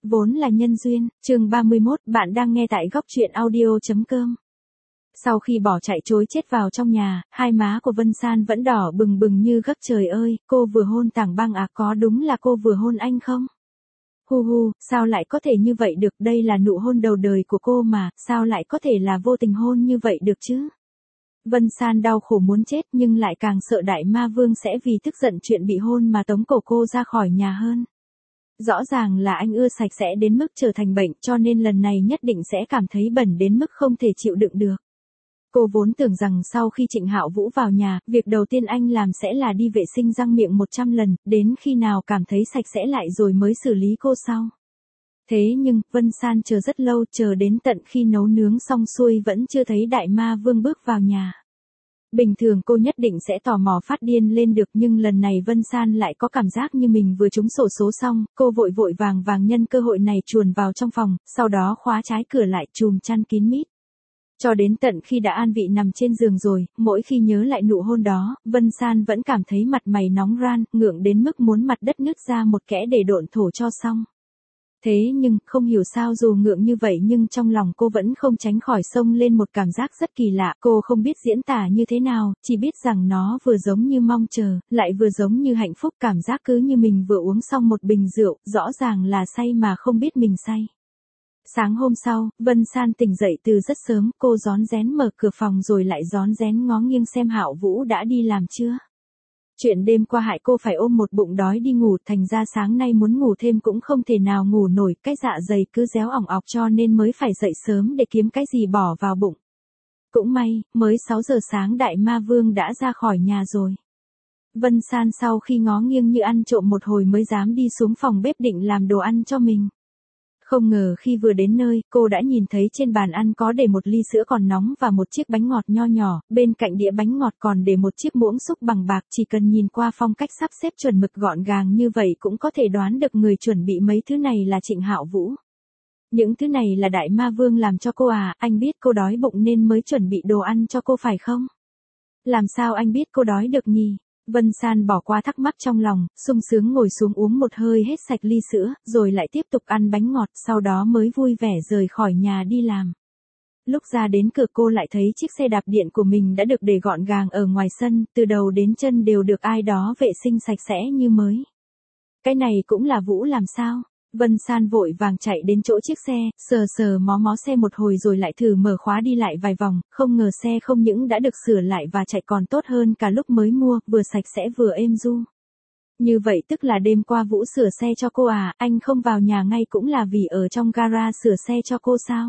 Vốn là nhân duyên, chương 31, bạn đang nghe tại góc truyện audio.com. Sau khi bỏ chạy trối chết vào trong nhà, hai má của Vân San vẫn đỏ bừng bừng như gấc. Trời ơi, cô vừa hôn Tảng Băng à, có đúng là cô vừa hôn anh không? Hu hu, sao lại có thể như vậy được, đây là nụ hôn đầu đời của cô mà, sao lại có thể là vô tình hôn như vậy được chứ? Vân San đau khổ muốn chết nhưng lại càng sợ Đại Ma Vương sẽ vì tức giận chuyện bị hôn mà tống cổ cô ra khỏi nhà hơn. Rõ ràng là anh ưa sạch sẽ đến mức trở thành bệnh, cho nên lần này nhất định sẽ cảm thấy bẩn đến mức không thể chịu đựng được. Cô vốn tưởng rằng sau khi Trịnh Hạo Vũ vào nhà, việc đầu tiên anh làm sẽ là đi vệ sinh răng miệng 100 lần, đến khi nào cảm thấy sạch sẽ lại rồi mới xử lý cô sau. Thế nhưng, Vân San chờ rất lâu, chờ đến tận khi nấu nướng xong xuôi vẫn chưa thấy Đại Ma Vương bước vào nhà. Bình thường cô nhất định sẽ tò mò phát điên lên được, nhưng lần này Vân San lại có cảm giác như mình vừa trúng xổ số xong, cô vội vội vàng vàng nhân cơ hội này chuồn vào trong phòng, sau đó khóa trái cửa lại chùm chăn kín mít. Cho đến tận khi đã an vị nằm trên giường rồi, mỗi khi nhớ lại nụ hôn đó, Vân San vẫn cảm thấy mặt mày nóng ran, ngượng đến mức muốn mặt đất nứt ra một kẽ để độn thổ cho xong. Thế nhưng, không hiểu sao dù ngượng như vậy nhưng trong lòng cô vẫn không tránh khỏi xông lên một cảm giác rất kỳ lạ. Cô không biết diễn tả như thế nào, chỉ biết rằng nó vừa giống như mong chờ, lại vừa giống như hạnh phúc, cảm giác cứ như mình vừa uống xong một bình rượu, rõ ràng là say mà không biết mình say. Sáng hôm sau, Vân San tỉnh dậy từ rất sớm, cô rón rén mở cửa phòng rồi lại rón rén ngó nghiêng xem Hạo Vũ đã đi làm chưa. Chuyện đêm qua hại cô phải ôm một bụng đói đi ngủ, thành ra sáng nay muốn ngủ thêm cũng không thể nào ngủ nổi, cái dạ dày cứ réo ỏng ọc cho nên mới phải dậy sớm để kiếm cái gì bỏ vào bụng. Cũng may, mới 6 giờ sáng Đại Ma Vương đã ra khỏi nhà rồi. Vân San sau khi ngó nghiêng như ăn trộm một hồi mới dám đi xuống phòng bếp định làm đồ ăn cho mình. Không ngờ khi vừa đến nơi, cô đã nhìn thấy trên bàn ăn có để một ly sữa còn nóng và một chiếc bánh ngọt nho nhỏ, bên cạnh đĩa bánh ngọt còn để một chiếc muỗng xúc bằng bạc, chỉ cần nhìn qua phong cách sắp xếp chuẩn mực gọn gàng như vậy cũng có thể đoán được người chuẩn bị mấy thứ này là Trịnh Hạo Vũ. Những thứ này là Đại Ma Vương làm cho cô à, anh biết cô đói bụng nên mới chuẩn bị đồ ăn cho cô phải không? Làm sao anh biết cô đói được nhỉ? Vân San bỏ qua thắc mắc trong lòng, sung sướng ngồi xuống uống một hơi hết sạch ly sữa, rồi lại tiếp tục ăn bánh ngọt, sau đó mới vui vẻ rời khỏi nhà đi làm. Lúc ra đến cửa cô lại thấy chiếc xe đạp điện của mình đã được để gọn gàng ở ngoài sân, từ đầu đến chân đều được ai đó vệ sinh sạch sẽ như mới. Cái này cũng là Vũ làm sao? Vân San vội vàng chạy đến chỗ chiếc xe, sờ sờ mó mó xe một hồi rồi lại thử mở khóa đi lại vài vòng, không ngờ xe không những đã được sửa lại và chạy còn tốt hơn cả lúc mới mua, vừa sạch sẽ vừa êm du. Như vậy tức là đêm qua Vũ sửa xe cho cô à, anh không vào nhà ngay cũng là vì ở trong gara sửa xe cho cô sao?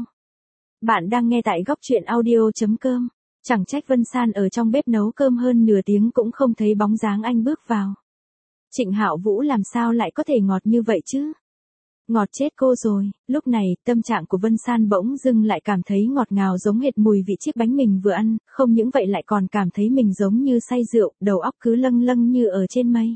Bạn đang nghe tại góc truyện audio.com. Chẳng trách Vân San ở trong bếp nấu cơm hơn nửa tiếng cũng không thấy bóng dáng anh bước vào. Trịnh Hạo Vũ làm sao lại có thể ngọt như vậy chứ? Ngọt chết cô rồi. Lúc này, tâm trạng của Vân San bỗng dưng lại cảm thấy ngọt ngào giống hệt mùi vị chiếc bánh mình vừa ăn, không những vậy lại còn cảm thấy mình giống như say rượu, đầu óc cứ lâng lâng như ở trên mây.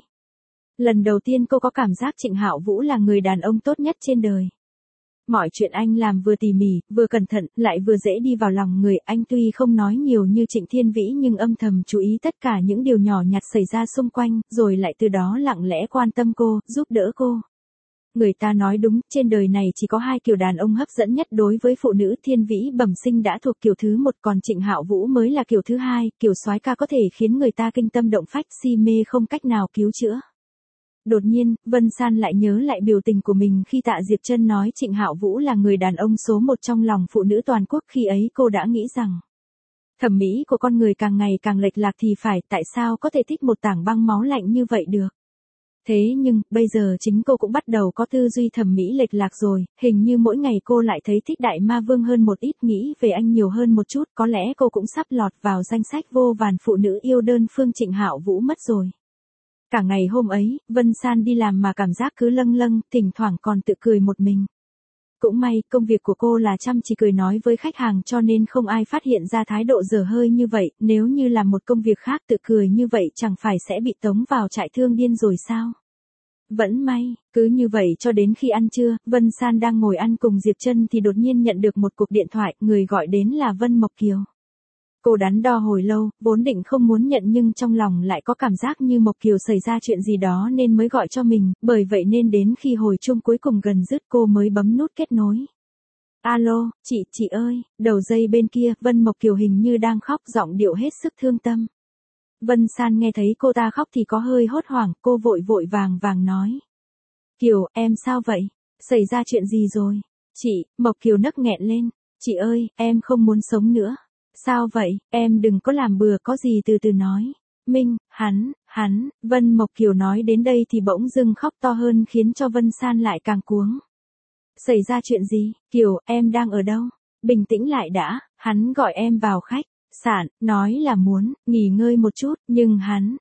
Lần đầu tiên cô có cảm giác Trịnh Hạo Vũ là người đàn ông tốt nhất trên đời. Mọi chuyện anh làm vừa tỉ mỉ, vừa cẩn thận, lại vừa dễ đi vào lòng người. Anh tuy không nói nhiều như Trịnh Thiên Vĩ nhưng âm thầm chú ý tất cả những điều nhỏ nhặt xảy ra xung quanh, rồi lại từ đó lặng lẽ quan tâm cô, giúp đỡ cô. Người ta nói đúng, trên đời này chỉ có hai kiểu đàn ông hấp dẫn nhất đối với phụ nữ. Thiên Vĩ bẩm sinh đã thuộc kiểu thứ một, còn Trịnh Hạo Vũ mới là kiểu thứ hai, kiểu soái ca có thể khiến người ta kinh tâm động phách, si mê không cách nào cứu chữa. Đột nhiên, Vân San lại nhớ lại biểu tình của mình khi Tạ Diệp Trân nói Trịnh Hạo Vũ là người đàn ông số một trong lòng phụ nữ toàn quốc. Khi ấy cô đã nghĩ rằng thẩm mỹ của con người càng ngày càng lệch lạc thì phải, tại sao có thể thích một tảng băng máu lạnh như vậy được. Thế nhưng, bây giờ chính cô cũng bắt đầu có tư duy thẩm mỹ lệch lạc rồi, hình như mỗi ngày cô lại thấy thích Đại Ma Vương hơn một ít, nghĩ về anh nhiều hơn một chút, có lẽ cô cũng sắp lọt vào danh sách vô vàn phụ nữ yêu đơn phương Trịnh Hạo Vũ mất rồi. Cả ngày hôm ấy, Vân San đi làm mà cảm giác cứ lâng lâng, thỉnh thoảng còn tự cười một mình. Cũng may, công việc của cô là chăm chỉ cười nói với khách hàng cho nên không ai phát hiện ra thái độ dở hơi như vậy, nếu như làm một công việc khác tự cười như vậy chẳng phải sẽ bị tống vào trại thương điên rồi sao? Vẫn may, cứ như vậy cho đến khi ăn trưa, Vân San đang ngồi ăn cùng Diệp Trân thì đột nhiên nhận được một cuộc điện thoại, người gọi đến là Vân Mộc Kiều. Cô đắn đo hồi lâu, vốn định không muốn nhận nhưng trong lòng lại có cảm giác như Mộc Kiều xảy ra chuyện gì đó nên mới gọi cho mình, bởi vậy nên đến khi hồi chuông cuối cùng gần dứt cô mới bấm nút kết nối. Alo, chị ơi, đầu dây bên kia, Vân Mộc Kiều hình như đang khóc, giọng điệu hết sức thương tâm. Vân San nghe thấy cô ta khóc thì có hơi hốt hoảng, cô vội vội vàng vàng nói. Kiều, em sao vậy? Xảy ra chuyện gì rồi? Chị, Mộc Kiều nấc nghẹn lên. Chị ơi, em không muốn sống nữa. Sao vậy, em đừng có làm bừa, có gì từ từ nói. Minh, hắn, Vân Mộc Kiều nói đến đây thì bỗng dưng khóc to hơn khiến cho Vân San lại càng cuống. Xảy ra chuyện gì? Kiều, em đang ở đâu? Bình tĩnh lại đã, hắn gọi em vào khách sạn, nói là muốn nghỉ ngơi một chút, nhưng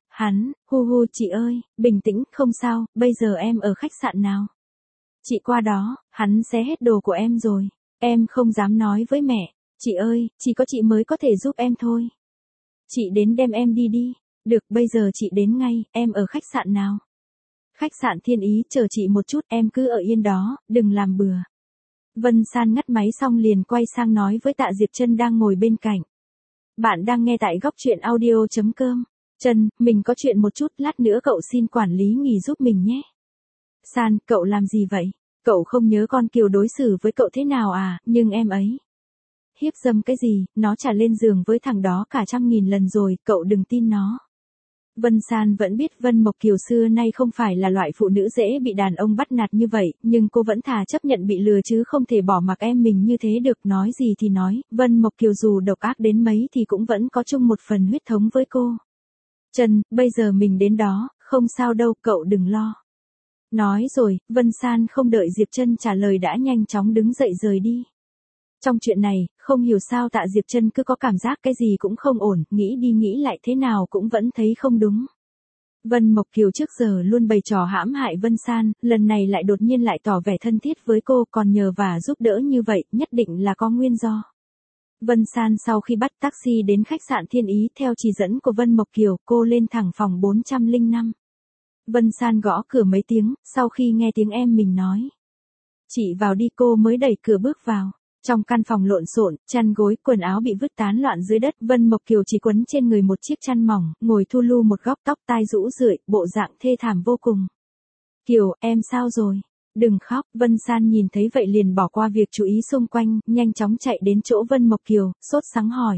hu chị ơi, bình tĩnh, không sao, bây giờ em ở khách sạn nào? Chị qua đó, hắn xé hết đồ của em rồi, em không dám nói với mẹ, chị ơi, chỉ có chị mới có thể giúp em thôi. Chị đến đem em đi đi, được, bây giờ chị đến ngay, em ở khách sạn nào? Khách sạn Thiên Ý, chờ chị một chút, em cứ ở yên đó, đừng làm bừa. Vân San ngắt máy xong liền quay sang nói với Tạ Diệp Trân đang ngồi bên cạnh. Bạn đang nghe tại góc truyện audio.com. Trân, mình có chuyện một chút, lát nữa cậu xin quản lý nghỉ giúp mình nhé. San, cậu làm gì vậy? Cậu không nhớ con Kiều đối xử với cậu thế nào à, nhưng em ấy. Hiếp dâm cái gì, nó trả lên giường với thằng đó cả 100.000 lần rồi, cậu đừng tin nó. Vân San vẫn biết Vân Mộc Kiều xưa nay không phải là loại phụ nữ dễ bị đàn ông bắt nạt như vậy, nhưng cô vẫn thà chấp nhận bị lừa chứ không thể bỏ mặc em mình như thế được. Nói gì thì nói, Vân Mộc Kiều dù độc ác đến mấy thì cũng vẫn có chung một phần huyết thống với cô. Trân, bây giờ mình đến đó, không sao đâu, cậu đừng lo. Nói rồi, Vân San không đợi Diệp Trân trả lời đã nhanh chóng đứng dậy rời đi. Trong chuyện này, không hiểu sao Tạ Diệp Trân cứ có cảm giác cái gì cũng không ổn, nghĩ đi nghĩ lại thế nào cũng vẫn thấy không đúng. Vân Mộc Kiều trước giờ luôn bày trò hãm hại Vân San, lần này lại đột nhiên lại tỏ vẻ thân thiết với cô, còn nhờ và giúp đỡ như vậy, nhất định là có nguyên do. Vân San sau khi bắt taxi đến khách sạn Thiên Ý theo chỉ dẫn của Vân Mộc Kiều, cô lên thẳng phòng 405. Vân San gõ cửa mấy tiếng, sau khi nghe tiếng em mình nói. Chị vào đi, cô mới đẩy cửa bước vào. Trong căn phòng lộn xộn, chăn gối, quần áo bị vứt tán loạn dưới đất, Vân Mộc Kiều chỉ quấn trên người một chiếc chăn mỏng, ngồi thu lu một góc, tóc tai rũ rượi, bộ dạng thê thảm vô cùng. Kiều, em sao rồi? Đừng khóc, Vân San nhìn thấy vậy liền bỏ qua việc chú ý xung quanh, nhanh chóng chạy đến chỗ Vân Mộc Kiều, sốt sắng hỏi.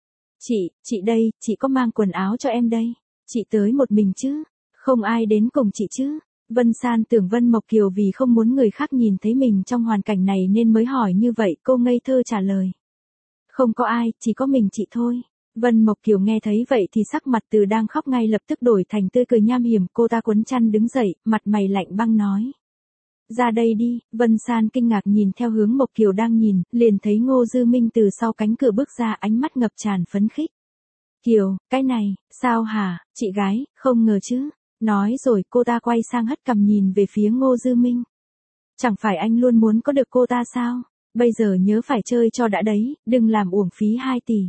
Chị đây, chị có mang quần áo cho em đây. Chị tới một mình chứ? Không ai đến cùng chị chứ? Vân San tưởng Vân Mộc Kiều vì không muốn người khác nhìn thấy mình trong hoàn cảnh này nên mới hỏi như vậy, cô ngây thơ trả lời. Không có ai, chỉ có mình chị thôi. Vân Mộc Kiều nghe thấy vậy thì sắc mặt từ đang khóc ngay lập tức đổi thành tươi cười nham hiểm, cô ta quấn chăn đứng dậy, mặt mày lạnh băng nói. Ra đây đi, Vân San kinh ngạc nhìn theo hướng Mộc Kiều đang nhìn, liền thấy Ngô Dư Minh từ sau cánh cửa bước ra, ánh mắt ngập tràn phấn khích. Kiều, cái này, sao hả, chị gái, không ngờ chứ. Nói rồi cô ta quay sang hất cằm nhìn về phía Ngô Dư Minh. Chẳng phải anh luôn muốn có được cô ta sao? Bây giờ nhớ phải chơi cho đã đấy, đừng làm uổng phí 2 tỷ.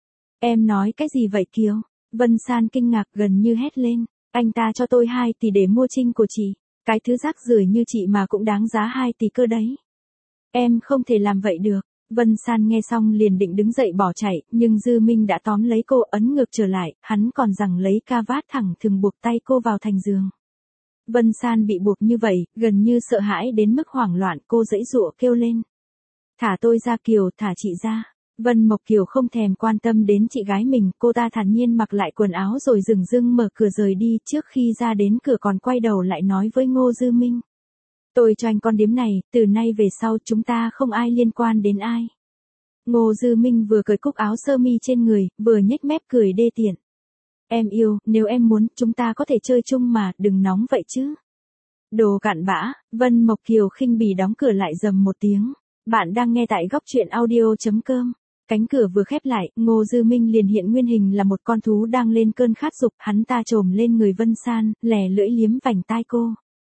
Em nói cái gì vậy Kiều? Vân San kinh ngạc gần như hét lên. Anh ta cho tôi 2 tỷ để mua Trinh của chị. Cái thứ rác rưởi như chị mà cũng đáng giá 2 tỷ cơ đấy. Em không thể làm vậy được. Vân San nghe xong liền định đứng dậy bỏ chạy, nhưng Dư Minh đã tóm lấy cô ấn ngược trở lại, hắn còn giằng lấy ca vát thẳng thừng buộc tay cô vào thành giường. Vân San bị buộc như vậy, gần như sợ hãi đến mức hoảng loạn, cô giãy giụa kêu lên. Thả tôi ra Kiều, thả chị ra. Vân Mộc Kiều không thèm quan tâm đến chị gái mình, cô ta thản nhiên mặc lại quần áo rồi dửng dưng mở cửa rời đi, trước khi ra đến cửa còn quay đầu lại nói với Ngô Dư Minh. Tôi cho anh con điếm này, từ nay về sau chúng ta không ai liên quan đến ai. Ngô Dư Minh vừa cởi cúc áo sơ mi trên người, vừa nhếch mép cười đê tiện. Em yêu, nếu em muốn, chúng ta có thể chơi chung mà, đừng nóng vậy chứ. Đồ cặn bã, Vân Mộc Kiều khinh bỉ đóng cửa lại rầm một tiếng. Bạn đang nghe tại góc truyện audio.com. Cánh cửa vừa khép lại, Ngô Dư Minh liền hiện nguyên hình là một con thú đang lên cơn khát dục, hắn ta trồm lên người Vân San, lè lưỡi liếm vành tai cô.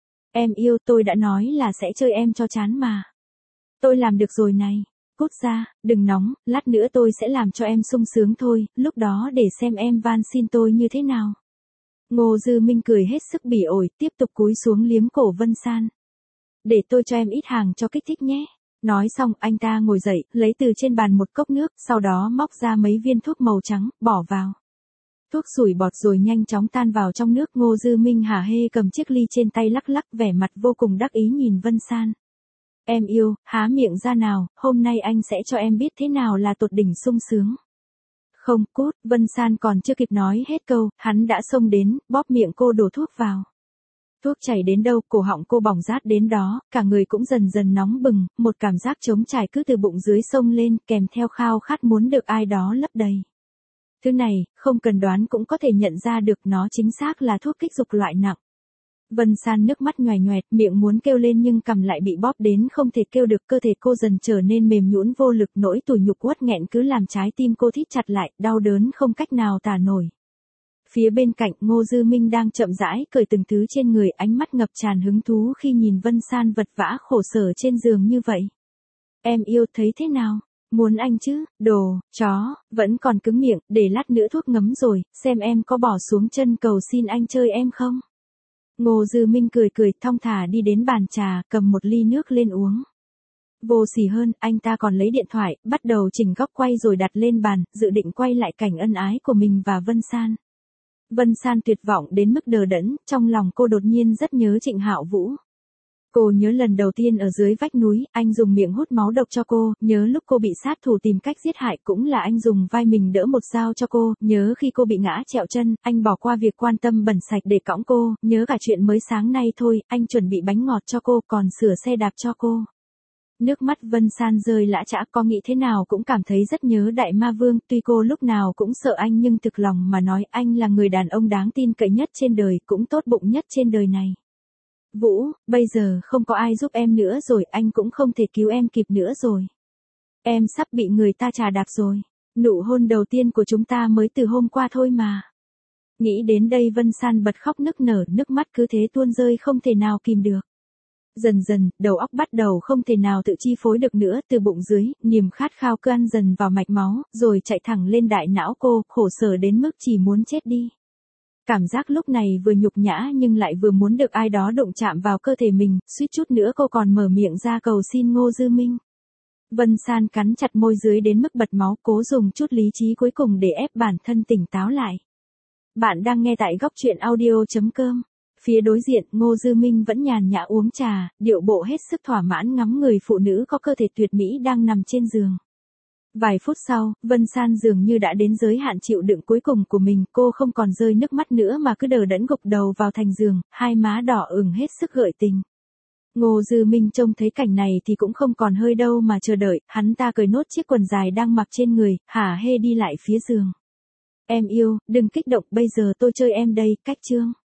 Em yêu, tôi đã nói là sẽ chơi em cho chán mà. Tôi làm được rồi này. Cút ra, đừng nóng, lát nữa tôi sẽ làm cho em sung sướng thôi, lúc đó để xem em van xin tôi như thế nào. Ngô Dư Minh cười hết sức bỉ ổi, tiếp tục cúi xuống liếm cổ Vân San. Để tôi cho em ít hàng cho kích thích nhé. Nói xong, anh ta ngồi dậy, lấy từ trên bàn một cốc nước, sau đó móc ra mấy viên thuốc màu trắng, bỏ vào. Thuốc sủi bọt rồi nhanh chóng tan vào trong nước. Ngô Dư Minh hả hê cầm chiếc ly trên tay lắc lắc, vẻ mặt vô cùng đắc ý nhìn Vân San. Em yêu, há miệng ra nào, hôm nay anh sẽ cho em biết thế nào là tột đỉnh sung sướng. Không, cút, Vân San còn chưa kịp nói hết câu, hắn đã xông đến, bóp miệng cô đổ thuốc vào. Thuốc chảy đến đâu, cổ họng cô bỏng rát đến đó, cả người cũng dần dần nóng bừng, một cảm giác trống trải cứ từ bụng dưới xông lên, kèm theo khao khát muốn được ai đó lấp đầy. Thứ này, không cần đoán cũng có thể nhận ra được nó chính xác là thuốc kích dục loại nặng. Vân San nước mắt nhoài nhoẹt, miệng muốn kêu lên nhưng cằm lại bị bóp đến không thể kêu được, cơ thể cô dần trở nên mềm nhũn vô lực, nỗi tủi nhục uất nghẹn cứ làm trái tim cô thít chặt lại, đau đớn không cách nào tả nổi. Phía bên cạnh, Ngô Dư Minh đang chậm rãi cởi từng thứ trên người, ánh mắt ngập tràn hứng thú khi nhìn Vân San vật vã khổ sở trên giường như vậy. Em yêu, thấy thế nào? Muốn anh chứ, đồ, chó, vẫn còn cứng miệng, để lát nữa thuốc ngấm rồi, xem em có bỏ xuống chân cầu xin anh chơi em không? Ngô Dư Minh cười cười, thong thả đi đến bàn trà, cầm một ly nước lên uống. Vô sỉ hơn, anh ta còn lấy điện thoại, bắt đầu chỉnh góc quay rồi đặt lên bàn, dự định quay lại cảnh ân ái của mình và Vân San. Vân San tuyệt vọng đến mức đờ đẫn, trong lòng cô đột nhiên rất nhớ Trịnh Hạo Vũ. Cô nhớ lần đầu tiên ở dưới vách núi, anh dùng miệng hút máu độc cho cô, nhớ lúc cô bị sát thủ tìm cách giết hại cũng là anh dùng vai mình đỡ một dao cho cô, nhớ khi cô bị ngã trẹo chân, anh bỏ qua việc quan tâm bẩn sạch để cõng cô, nhớ cả chuyện mới sáng nay thôi, anh chuẩn bị bánh ngọt cho cô, còn sửa xe đạp cho cô. Nước mắt Vân San rơi lã chã, có nghĩ thế nào cũng cảm thấy rất nhớ Đại Ma Vương, tuy cô lúc nào cũng sợ anh nhưng thực lòng mà nói anh là người đàn ông đáng tin cậy nhất trên đời, cũng tốt bụng nhất trên đời này. Vũ, bây giờ không có ai giúp em nữa rồi, anh cũng không thể cứu em kịp nữa rồi. Em sắp bị người ta trà đạp rồi. Nụ hôn đầu tiên của chúng ta mới từ hôm qua thôi mà. Nghĩ đến đây Vân San bật khóc nức nở, nước mắt cứ thế tuôn rơi không thể nào kìm được. Dần dần, đầu óc bắt đầu không thể nào tự chi phối được nữa, từ bụng dưới, niềm khát khao cứ ăn dần vào mạch máu, rồi chạy thẳng lên đại não cô, khổ sở đến mức chỉ muốn chết đi. Cảm giác lúc này vừa nhục nhã nhưng lại vừa muốn được ai đó đụng chạm vào cơ thể mình, suýt chút nữa cô còn mở miệng ra cầu xin Ngô Dư Minh. Vân San cắn chặt môi dưới đến mức bật máu, cố dùng chút lý trí cuối cùng để ép bản thân tỉnh táo lại. Bạn đang nghe tại góc truyện audio.com. Phía đối diện, Ngô Dư Minh vẫn nhàn nhã uống trà, điệu bộ hết sức thỏa mãn ngắm người phụ nữ có cơ thể tuyệt mỹ đang nằm trên giường. Vài phút sau, Vân San dường như đã đến giới hạn chịu đựng cuối cùng của mình, cô không còn rơi nước mắt nữa mà cứ đờ đẫn gục đầu vào thành giường, hai má đỏ ửng hết sức gợi tình. Ngô Dư Minh trông thấy cảnh này thì cũng không còn hơi đâu mà chờ đợi, hắn ta cởi nốt chiếc quần dài đang mặc trên người, hả hê đi lại phía giường. Em yêu, đừng kích động, bây giờ tôi chơi em đây, cách chương.